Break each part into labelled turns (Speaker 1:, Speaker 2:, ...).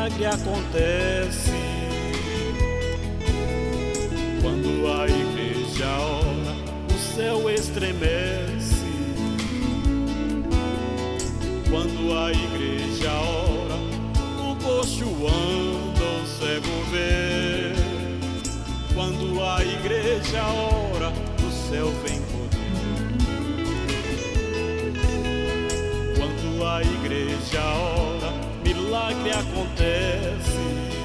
Speaker 1: milagre acontece quando a igreja ora, o céu estremece. Quando a igreja ora, o coxo anda, o cego vê. Quando a igreja ora, o céu vem poder. Quando a igreja ora, milagre acontece.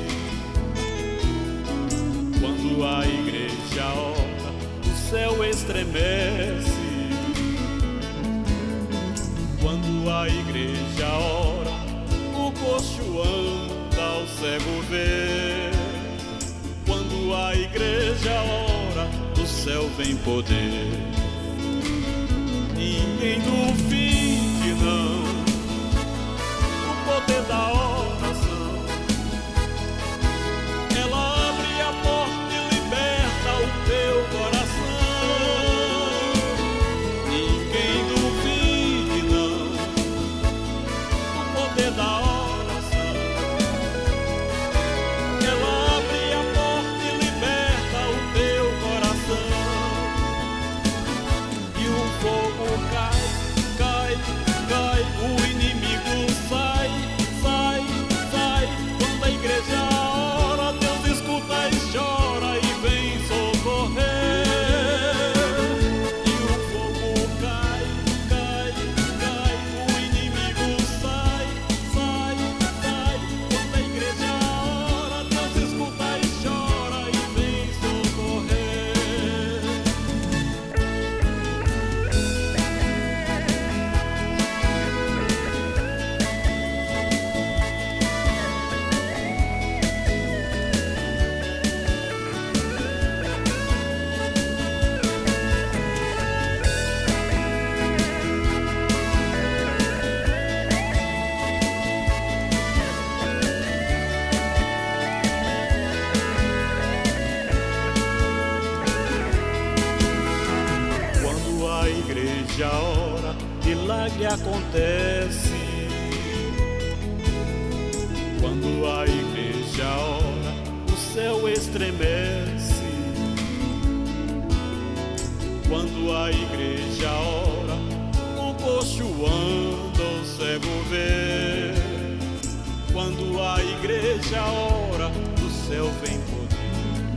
Speaker 1: Quando a igreja ora, o céu estremece. Quando a igreja ora, o coxo anda, o cego vê. Quando a igreja ora, do céu vem poder. Ninguém duvide não, o poder da oração. Ela abre a porta e liberta o teu coração. Ninguém duvide não, o poder da oração. Ela abre a porta e liberta o teu coração. E o fogo cai, cai, cai, o inimigo sai, sai, sai. Quando a igreja ora, Deus escuta e chora e vem socorrer. E o fogo cai, cai, cai, o inimigo sai, sai, sai. Quando a igreja ora, Deus escuta e chora e vem socorrer. Quando a igreja ora, milagre acontece. Quando a igreja ora, o céu estremece. Quando a igreja ora, o coxo anda, o cego vê. Quando a igreja ora, do céu vem poder.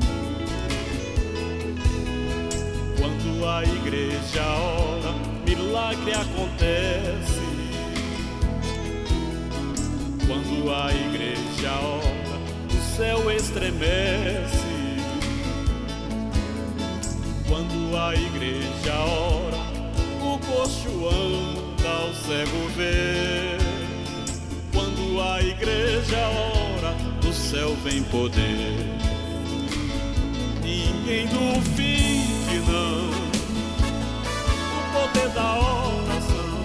Speaker 1: Quando a igreja ora, milagre acontece. Quando a igreja ora, o céu estremece. Quando a igreja ora, o coxo anda, o cego vê. Quando a igreja ora, do céu vem poder. Ninguém duvide não, o poder da oração.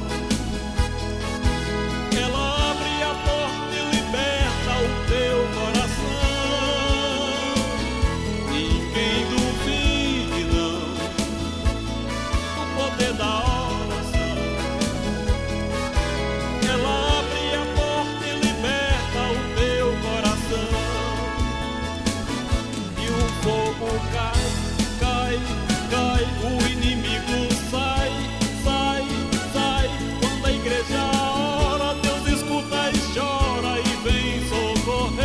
Speaker 1: Ela abre a porta e liberta o teu coração. Ninguém duvide não, o poder da oração. Ela abre a porta e liberta o teu coração. E o fogo cai, cai, cai, o inimigo sai, sai, sai. Quando a igreja ora, Deus escuta e chora e vem socorrer.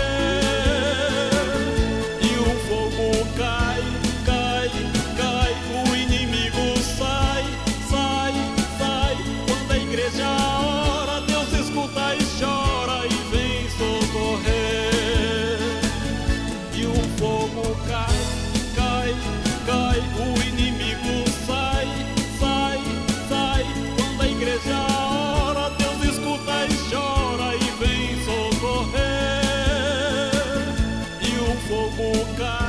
Speaker 1: E o fogo cai, cai, cai, o inimigo sai, sai, sai. Quando a igreja ora, Deus escuta e chora e vem socorrer. E o fogo cai, cai, cai, o inimigo sai, sai, sai. Quando a igreja ora, Deus escuta e chora e vem socorrer. E o fogo cai.